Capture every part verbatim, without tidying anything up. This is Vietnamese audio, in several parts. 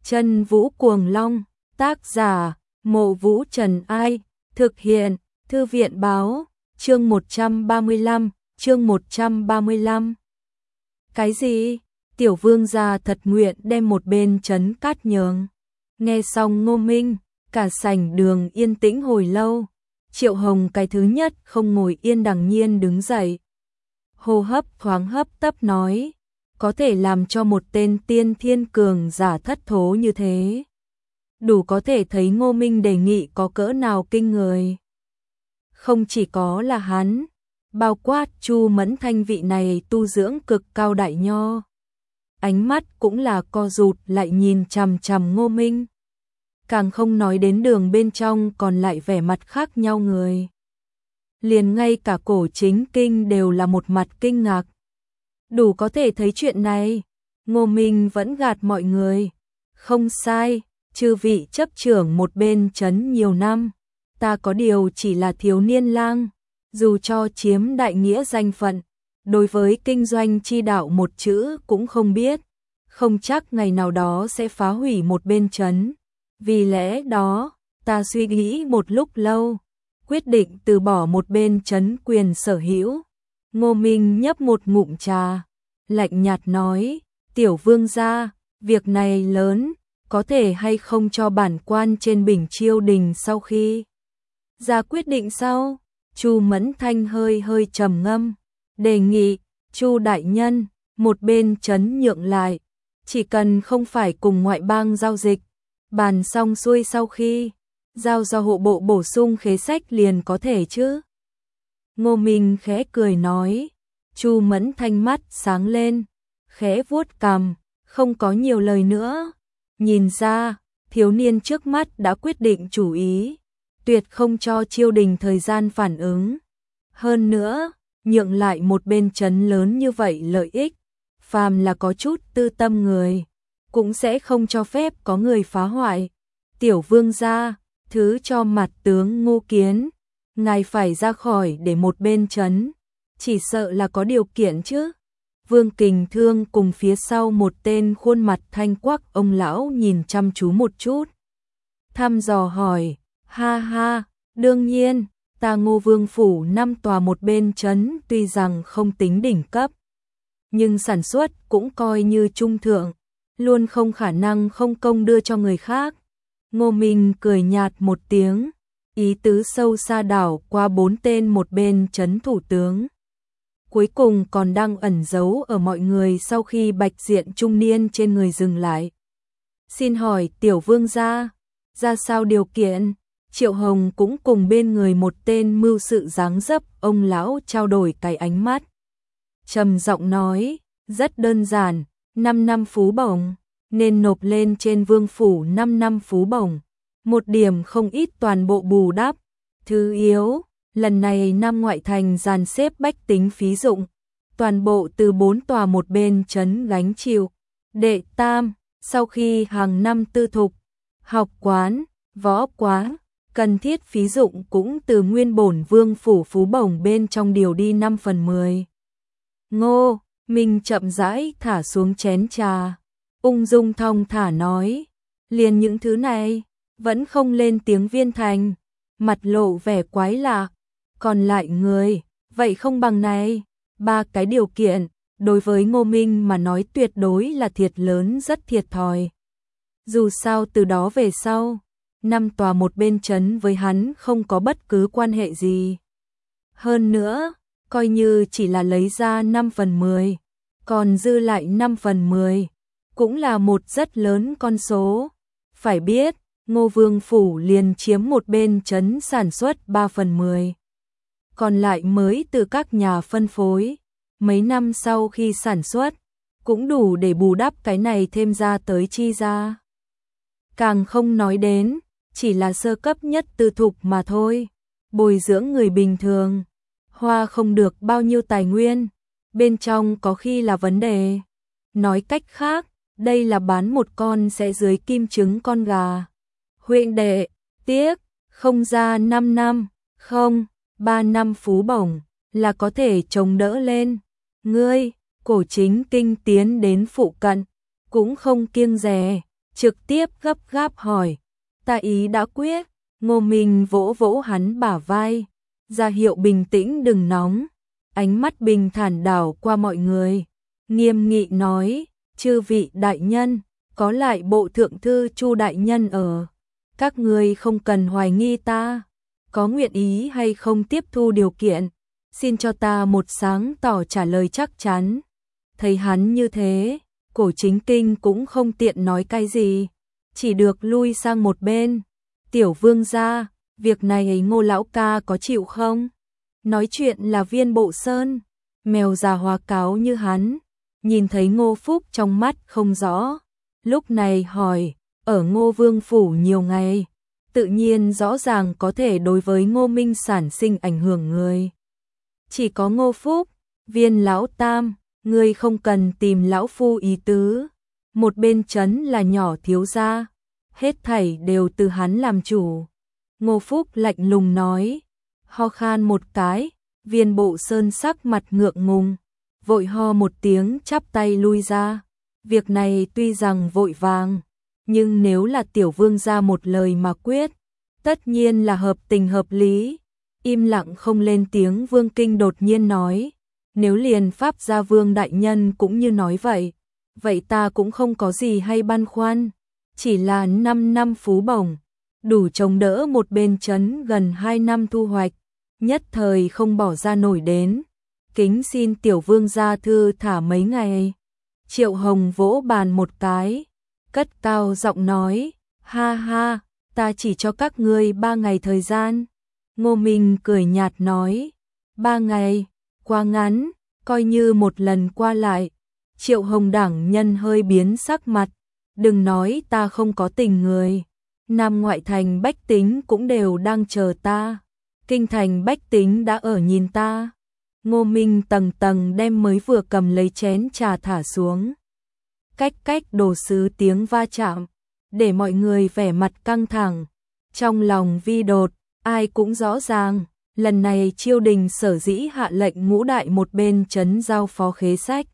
Chân Vũ Cuồng Long, tác giả, Mộ Vũ Trần Ai, thực hiện, Thư viện Báo, chương một trăm ba mươi lăm, chương một trăm ba mươi lăm. Cái gì? Tiểu vương gia thật nguyện đem một bên trấn cát nhường. Nghe xong Ngô Minh, cả sảnh đường yên tĩnh hồi lâu. Triệu Hồng cái thứ nhất không ngồi yên đằng nhiên đứng dậy. Hô hấp thoáng hấp tấp nói, có thể làm cho một tên tiên thiên cường giả thất thố như thế. Đủ có thể thấy Ngô Minh đề nghị có cỡ nào kinh người. Không chỉ có là hắn, bao quát Chu Mẫn Thanh vị này tu dưỡng cực cao đại nho. Ánh mắt cũng là co rụt lại nhìn chằm chằm Ngô Minh. Càng không nói đến đường bên trong còn lại vẻ mặt khác nhau người. Liền ngay cả Cổ Chính Kinh đều là một mặt kinh ngạc. Đủ có thể thấy chuyện này, Ngô Minh vẫn gạt mọi người. Không sai, chư vị chấp trưởng một bên trấn nhiều năm, ta có điều chỉ là thiếu niên lang, dù cho chiếm đại nghĩa danh phận, đối với kinh doanh chi đạo một chữ cũng không biết, không chắc ngày nào đó sẽ phá hủy một bên trấn. Vì lẽ đó, ta suy nghĩ một lúc lâu, quyết định từ bỏ một bên trấn quyền sở hữu. Ngô Minh nhấp một ngụm trà, lạnh nhạt nói, tiểu vương gia, việc này lớn, có thể hay không cho bản quan trên Bình Chiêu Đình sau khi ra quyết định sau. Chu Mẫn Thanh hơi hơi trầm ngâm, đề nghị, Chu đại nhân, một bên trấn nhượng lại, chỉ cần không phải cùng ngoại bang giao dịch, bàn xong xuôi sau khi giao do hộ bộ bổ sung khế sách liền có thể chứ. Ngô Minh khẽ cười nói. Chu Mẫn Thanh mắt sáng lên, khẽ vuốt cằm, không có nhiều lời nữa. Nhìn ra, thiếu niên trước mắt đã quyết định chủ ý, tuyệt không cho Chiêu Đình thời gian phản ứng. Hơn nữa, nhượng lại một bên trấn lớn như vậy lợi ích, phàm là có chút tư tâm người, cũng sẽ không cho phép có người phá hoại. Tiểu vương gia, thứ cho mặt tướng Ngô Kiến, ngài phải ra khỏi để một bên trấn, chỉ sợ là có điều kiện chứ. Vương Kình Thương cùng phía sau một tên khuôn mặt thanh quắc ông lão nhìn chăm chú một chút, thăm dò hỏi, ha ha, đương nhiên, ta Ngô Vương phủ năm tòa một bên trấn tuy rằng không tính đỉnh cấp, nhưng sản xuất cũng coi như trung thượng, luôn không khả năng không công đưa cho người khác. Ngô Minh cười nhạt một tiếng, ý tứ sâu xa đảo qua bốn tên một bên trấn thủ tướng. Cuối cùng còn đang ẩn giấu ở mọi người sau khi bạch diện trung niên trên người dừng lại. Xin hỏi tiểu vương gia, ra sao điều kiện? Triệu Hồng cũng cùng bên người một tên mưu sự dáng dấp ông lão trao đổi cái ánh mắt. Trầm giọng nói, rất đơn giản, năm năm phú bổng, nên nộp lên trên vương phủ năm năm phú bổng, một điểm không ít toàn bộ bù đắp. Thứ yếu, lần này Nam ngoại thành dàn xếp bách tính phí dụng, toàn bộ từ bốn tòa một bên trấn gánh chịu. Đệ tam, sau khi hàng năm tư thục, học quán, võ quán, cần thiết phí dụng cũng từ nguyên bổn vương phủ phú bổng bên trong điều đi năm phần mười. Ngô Minh chậm rãi thả xuống chén trà, ung dung thong thả nói, liền những thứ này, vẫn không lên tiếng Viên Thành, mặt lộ vẻ quái lạ. Còn lại người, vậy không bằng này, ba cái điều kiện, đối với Ngô Minh mà nói tuyệt đối là thiệt lớn rất thiệt thòi. Dù sao từ đó về sau, năm tòa một bên trấn với hắn không có bất cứ quan hệ gì. Hơn nữa, coi như chỉ là lấy ra năm phần mười, còn dư lại năm phần mười, cũng là một rất lớn con số. Phải biết, Ngô Vương phủ liền chiếm một bên trấn sản xuất ba phần mười. Còn lại mới từ các nhà phân phối, mấy năm sau khi sản xuất, cũng đủ để bù đắp cái này thêm ra tới chi ra. Càng không nói đến, chỉ là sơ cấp nhất tư thục mà thôi, bồi dưỡng người bình thường, hoa không được bao nhiêu tài nguyên, bên trong có khi là vấn đề. Nói cách khác, đây là bán một con sẽ dưới kim trứng con gà. Huynh đệ, tiếc, không ra năm năm, không, ba năm phú bổng, là có thể chống đỡ lên. Ngươi, Cổ Chính Kinh tiến đến phụ cận, cũng không kiêng dè, trực tiếp gấp gáp hỏi, ta ý đã quyết. Ngô Minh vỗ vỗ hắn bả vai, ra hiệu bình tĩnh đừng nóng, ánh mắt bình thản đảo qua mọi người, nghiêm nghị nói, chư vị đại nhân, có lại bộ thượng thư Chu đại nhân ở, các ngươi không cần hoài nghi ta, có nguyện ý hay không tiếp thu điều kiện, xin cho ta một sáng tỏ trả lời chắc chắn. Thấy hắn như thế, Cổ Chính Kinh cũng không tiện nói cái gì, chỉ được lui sang một bên. Tiểu vương gia, việc này Ngô lão ca có chịu không? Nói chuyện là Viên Bộ Sơn, mèo già hóa cáo như hắn, nhìn thấy Ngô Phúc trong mắt không rõ, lúc này hỏi, ở Ngô Vương phủ nhiều ngày, tự nhiên rõ ràng có thể đối với Ngô Minh sản sinh ảnh hưởng người. Chỉ có Ngô Phúc, Viên lão tam, ngươi không cần tìm lão phu ý tứ, một bên trấn là nhỏ thiếu gia, hết thảy đều từ hắn làm chủ. Ngô Phúc lạnh lùng nói, ho khan một cái, Viên Bộ Sơn sắc mặt ngượng ngùng, vội ho một tiếng chắp tay lui ra. Việc này tuy rằng vội vàng, nhưng nếu là tiểu vương gia một lời mà quyết, tất nhiên là hợp tình hợp lý. Im lặng không lên tiếng Vương Kinh đột nhiên nói, nếu liền Pháp gia Vương đại nhân cũng như nói vậy, vậy ta cũng không có gì hay băn khoăn, chỉ là năm năm phú bổng, đủ chống đỡ một bên trấn gần hai năm thu hoạch, nhất thời không bỏ ra nổi đến, kính xin tiểu vương gia thư thả mấy ngày. Triệu Hồng vỗ bàn một cái, cất cao giọng nói, ha ha, ta chỉ cho các ngươi ba ngày thời gian. Ngô Minh cười nhạt nói, ba ngày, quá ngắn, coi như một lần qua lại. Triệu Hồng đảng nhân hơi biến sắc mặt, đừng nói ta không có tình người, Nam ngoại thành bách tính cũng đều đang chờ ta, kinh thành bách tính đã ở nhìn ta. Ngô Minh tầng tầng đem mới vừa cầm lấy chén trà thả xuống, cách cách đồ sứ tiếng va chạm, để mọi người vẻ mặt căng thẳng, trong lòng vi đột. Ai cũng rõ ràng, lần này triều đình sở dĩ hạ lệnh ngũ đại một bên trấn giao phó khế sách.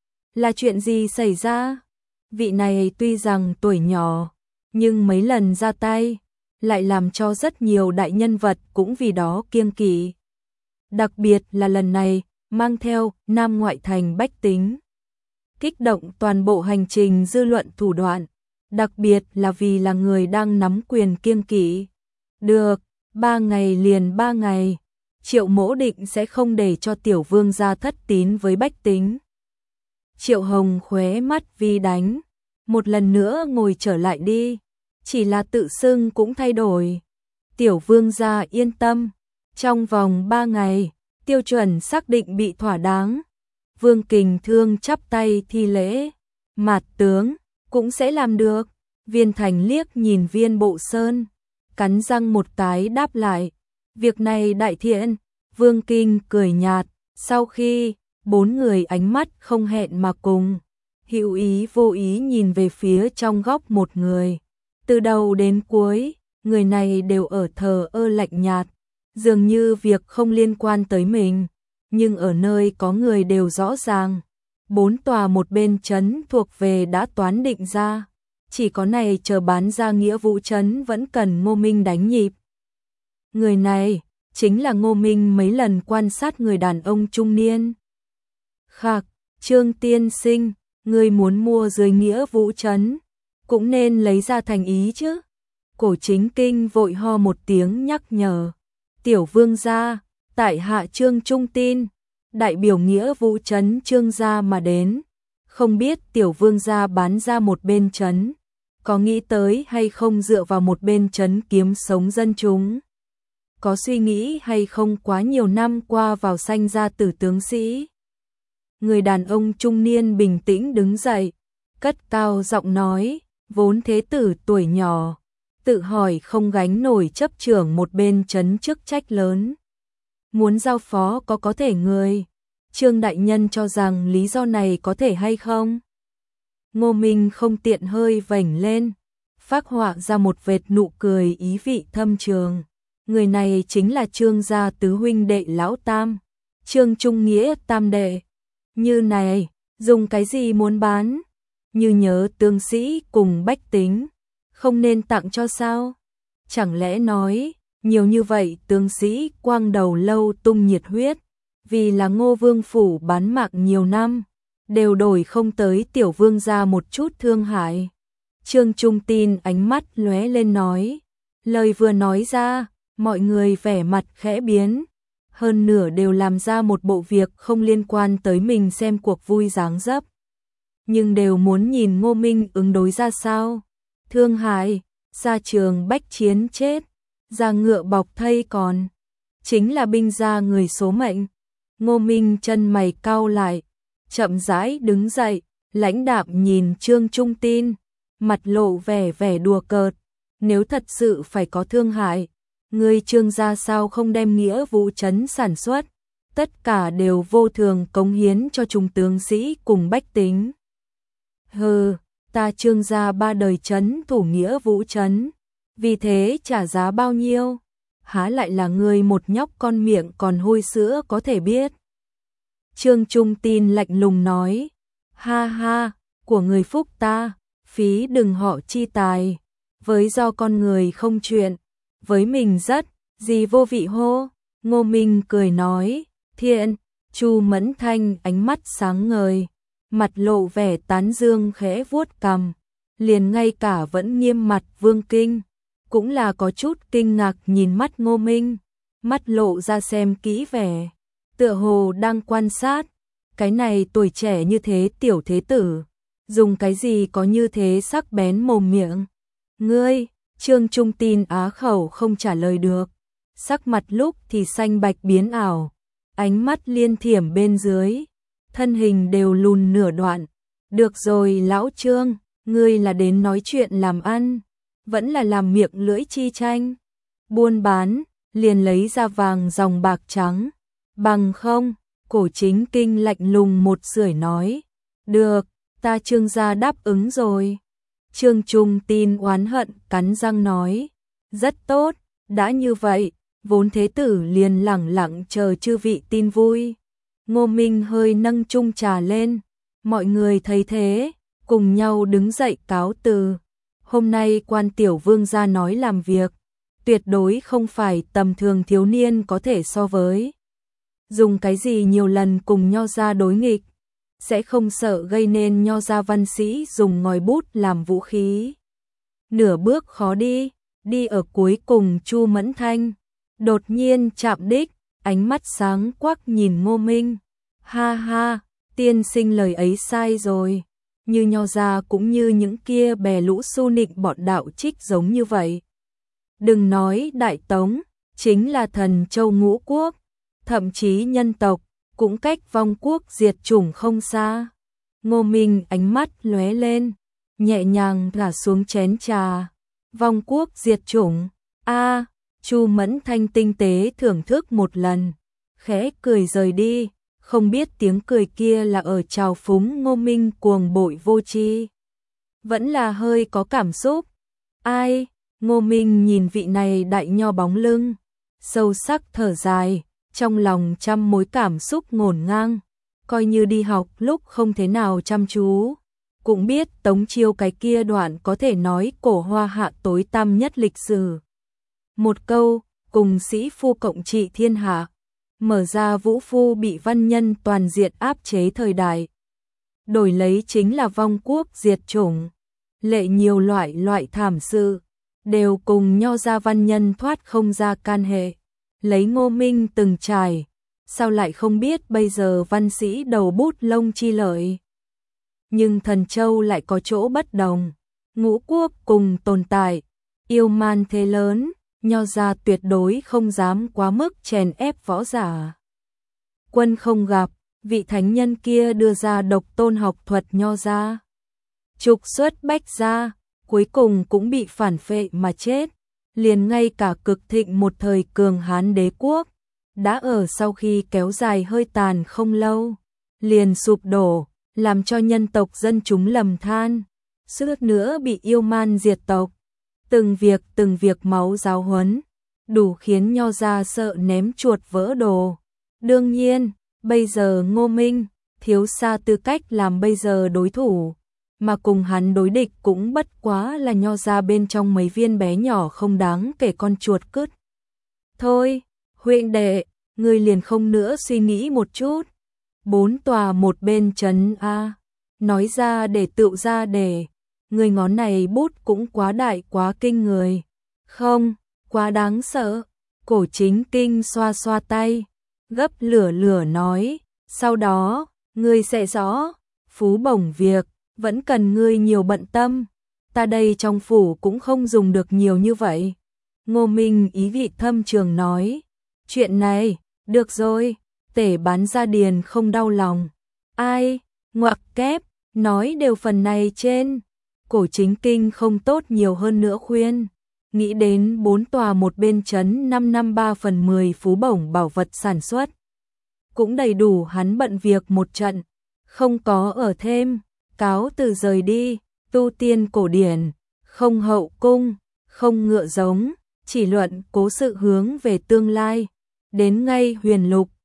Là chuyện gì xảy ra? Vị này tuy rằng tuổi nhỏ, nhưng mấy lần ra tay, lại làm cho rất nhiều đại nhân vật cũng vì đó kiêng kỵ. Đặc biệt là lần này, mang theo Nam ngoại thành bách tính. Kích động toàn bộ hành trình dư luận thủ đoạn, đặc biệt là vì là người đang nắm quyền kiêng kỵ. Được. Ba ngày liền ba ngày, Triệu Mỗ định sẽ không để cho tiểu vương gia thất tín với bách tính. Triệu Hồng khóe mắt vi đánh, một lần nữa ngồi trở lại đi, chỉ là tự xưng cũng thay đổi. Tiểu vương gia yên tâm, trong vòng ba ngày, tiêu chuẩn xác định bị thỏa đáng. Vương Kình Thương chắp tay thi lễ, Mạt tướng, cũng sẽ làm được. Viên Thành liếc nhìn Viên Bộ Sơn, cắn răng một cái đáp lại, việc này đại thiện. Vương Kinh cười nhạt, sau khi bốn người ánh mắt không hẹn mà cùng, hữu ý vô ý nhìn về phía trong góc một người, từ đầu đến cuối, người này đều ở thờ ơ lạnh nhạt, dường như việc không liên quan tới mình, nhưng ở nơi có người đều rõ ràng, bốn tòa một bên trấn thuộc về đã toán định ra. Chỉ có này chờ bán ra nghĩa vụ trấn vẫn cần Ngô Minh đánh nhịp. Người này, chính là Ngô Minh mấy lần quan sát người đàn ông trung niên. Khạc, Trương tiên sinh, người muốn mua dưới nghĩa vụ trấn, cũng nên lấy ra thành ý chứ. Cổ Chính Kinh vội ho một tiếng nhắc nhở. Tiểu vương gia, tại hạ Trương trung tin, đại biểu nghĩa vụ trấn Trương gia mà đến. Không biết tiểu vương gia bán ra một bên trấn, có nghĩ tới hay không dựa vào một bên trấn kiếm sống dân chúng? Có suy nghĩ hay không quá nhiều năm qua vào sanh ra tử tướng sĩ? Người đàn ông trung niên bình tĩnh đứng dậy, cất cao giọng nói, vốn thế tử tuổi nhỏ, tự hỏi không gánh nổi chấp trưởng một bên trấn chức trách lớn. Muốn giao phó có có thể người. Trương đại nhân cho rằng lý do này có thể hay không? Ngô Minh không tiện hơi vểnh lên, phác họa ra một vệt nụ cười ý vị thâm trường. Người này chính là Trương gia tứ huynh đệ lão tam, Trương Trung Nghĩa tam đệ. Như này, dùng cái gì muốn bán? như nhớ tướng sĩ cùng bách tính, không nên tặng cho sao? Chẳng lẽ nói, nhiều như vậy tướng sĩ quang đầu lâu tung nhiệt huyết, vì là Ngô Vương phủ bán mạng nhiều năm, đều đổi không tới tiểu vương gia một chút thương hại. Trương Trung Tin ánh mắt lóe lên nói, lời vừa nói ra, mọi người vẻ mặt khẽ biến, hơn nửa đều làm ra một bộ việc không liên quan tới mình xem cuộc vui dáng dấp. Nhưng đều muốn nhìn Ngô Minh ứng đối ra sao. Thương hại, ra trường bách chiến chết, ra ngựa bọc thây còn, chính là binh gia người số mệnh. Ngô Minh chân mày cau lại, chậm rãi đứng dậy, lãnh đạm nhìn Trương Trung Tin, mặt lộ vẻ vẻ đùa cợt, nếu thật sự phải có thương hại, người Trương gia sao không đem nghĩa vụ trấn sản xuất, tất cả đều vô thường cống hiến cho chúng tướng sĩ cùng bách tính. Hừ, ta Trương gia ba đời trấn thủ nghĩa vũ trấn, vì thế trả giá bao nhiêu, há lại là người một nhóc con miệng còn hôi sữa có thể biết. Trương Trung Tin lạnh lùng nói, ha ha, của người phúc ta, phí đừng họ chi tài, với do con người không chuyện, với mình rất, gì vô vị hô. Ngô Minh cười nói, thiện. Chu Mẫn Thanh ánh mắt sáng ngời, mặt lộ vẻ tán dương khẽ vuốt cằm, liền ngay cả vẫn nghiêm mặt Vương Kinh, cũng là có chút kinh ngạc nhìn mắt Ngô Minh, mắt lộ ra xem kỹ vẻ, tựa hồ đang quan sát, cái này tuổi trẻ như thế tiểu thế tử, dùng cái gì có như thế sắc bén mồm miệng. Ngươi, Trương Trung Tin á khẩu không trả lời được, sắc mặt lúc thì xanh bạch biến ảo, ánh mắt liên thiểm bên dưới, thân hình đều lùn nửa đoạn. Được rồi lão Trương, ngươi là đến nói chuyện làm ăn, vẫn là làm miệng lưỡi chi tranh, buôn bán, liền lấy ra vàng dòng bạc trắng, bằng không, Cổ Chính Kinh lạnh lùng một sưởi nói, được, ta Trương gia đáp ứng rồi. Trương Trung Tin oán hận cắn răng nói, rất tốt, đã như vậy, vốn thế tử liền lẳng lặng chờ chư vị tin vui. Ngô Minh hơi nâng chung trà lên, mọi người thấy thế, cùng nhau đứng dậy cáo từ. Hôm nay quan tiểu vương gia nói làm việc, tuyệt đối không phải tầm thường thiếu niên có thể so với. Dùng cái gì nhiều lần cùng Nho gia đối nghịch, sẽ không sợ gây nên Nho gia văn sĩ dùng ngòi bút làm vũ khí. Nửa bước khó đi, đi ở cuối cùng Chu Mẫn Thanh, đột nhiên chạm đích, ánh mắt sáng quắc nhìn Ngô Minh. Ha ha, tiên sinh lời ấy sai rồi, như Nho gia cũng như những kia bè lũ su nịnh bọn đạo trích giống như vậy. Đừng nói Đại Tống, chính là Thần Châu Ngũ Quốc, thậm chí nhân tộc, cũng cách vong quốc diệt chủng không xa. Ngô Minh ánh mắt lóe lên, nhẹ nhàng thả xuống chén trà. Vong quốc diệt chủng, a Chu Mẫn Thanh tinh tế thưởng thức một lần, khẽ cười rời đi, không biết tiếng cười kia là ở trào phúng Ngô Minh cuồng bội vô tri, vẫn là hơi có cảm xúc. Ai? Ngô Minh nhìn vị này đại nho bóng lưng, sâu sắc thở dài, trong lòng trăm mối cảm xúc ngổn ngang, coi như đi học lúc không thế nào chăm chú, cũng biết Tống Chiêu cái kia đoạn có thể nói cổ hoa hạ tối tăm nhất lịch sử. Một câu, cùng sĩ phu cộng trị thiên hạ, mở ra vũ phu bị văn nhân toàn diện áp chế thời đại. Đổi lấy chính là vong quốc diệt chủng, lệ nhiều loại loại thảm sự, đều cùng Nho gia văn nhân thoát không ra can hệ. Lấy Ngô Minh từng trải, sao lại không biết bây giờ văn sĩ đầu bút lông chi lợi. Nhưng Thần Châu lại có chỗ bất đồng, ngũ quốc cùng tồn tại, yêu man thế lớn, Nho gia tuyệt đối không dám quá mức chèn ép võ giả. Quân không gặp, vị thánh nhân kia đưa ra độc tôn học thuật Nho gia, trục xuất Bách gia, cuối cùng cũng bị phản phệ mà chết. Liền ngay cả cực thịnh một thời cường Hán đế quốc, đã ở sau khi kéo dài hơi tàn không lâu, liền sụp đổ, làm cho nhân tộc dân chúng lầm than, suýt nữa bị yêu man diệt tộc. Từng việc từng việc máu giáo huấn, đủ khiến Nho gia sợ ném chuột vỡ đồ. Đương nhiên, bây giờ Ngô Minh, thiếu xa tư cách làm bây giờ đối thủ, mà cùng hắn đối địch cũng bất quá là nho ra bên trong mấy viên bé nhỏ không đáng kể con chuột cứt. Thôi, huynh đệ, ngươi liền không nữa suy nghĩ một chút. Bốn tòa một bên trấn A, nói ra để tựu ra để, người ngón này bút cũng quá đại quá kinh người. Không, quá đáng sợ. Cổ Chính Kinh xoa xoa tay, gấp lửa lửa nói, sau đó, ngươi sẽ rõ, phú bổng việc, vẫn cần ngươi nhiều bận tâm, ta đây trong phủ cũng không dùng được nhiều như vậy. Ngô Minh ý vị thâm trường nói, chuyện này, được rồi, tể bán ra điền không đau lòng. Ai, ngoặc kép, nói đều phần này trên. Cổ Chính Kinh không tốt nhiều hơn nữa khuyên. Nghĩ đến bốn tòa một bên trấn năm năm ba phần mười phú bổng bảo vật sản xuất. Cũng đầy đủ hắn bận việc một trận, không có ở thêm, cáo từ rời đi, tu tiên cổ điển, không hậu cung, không ngựa giống, chỉ luận cố sự hướng về tương lai. Đến ngay huyền lục,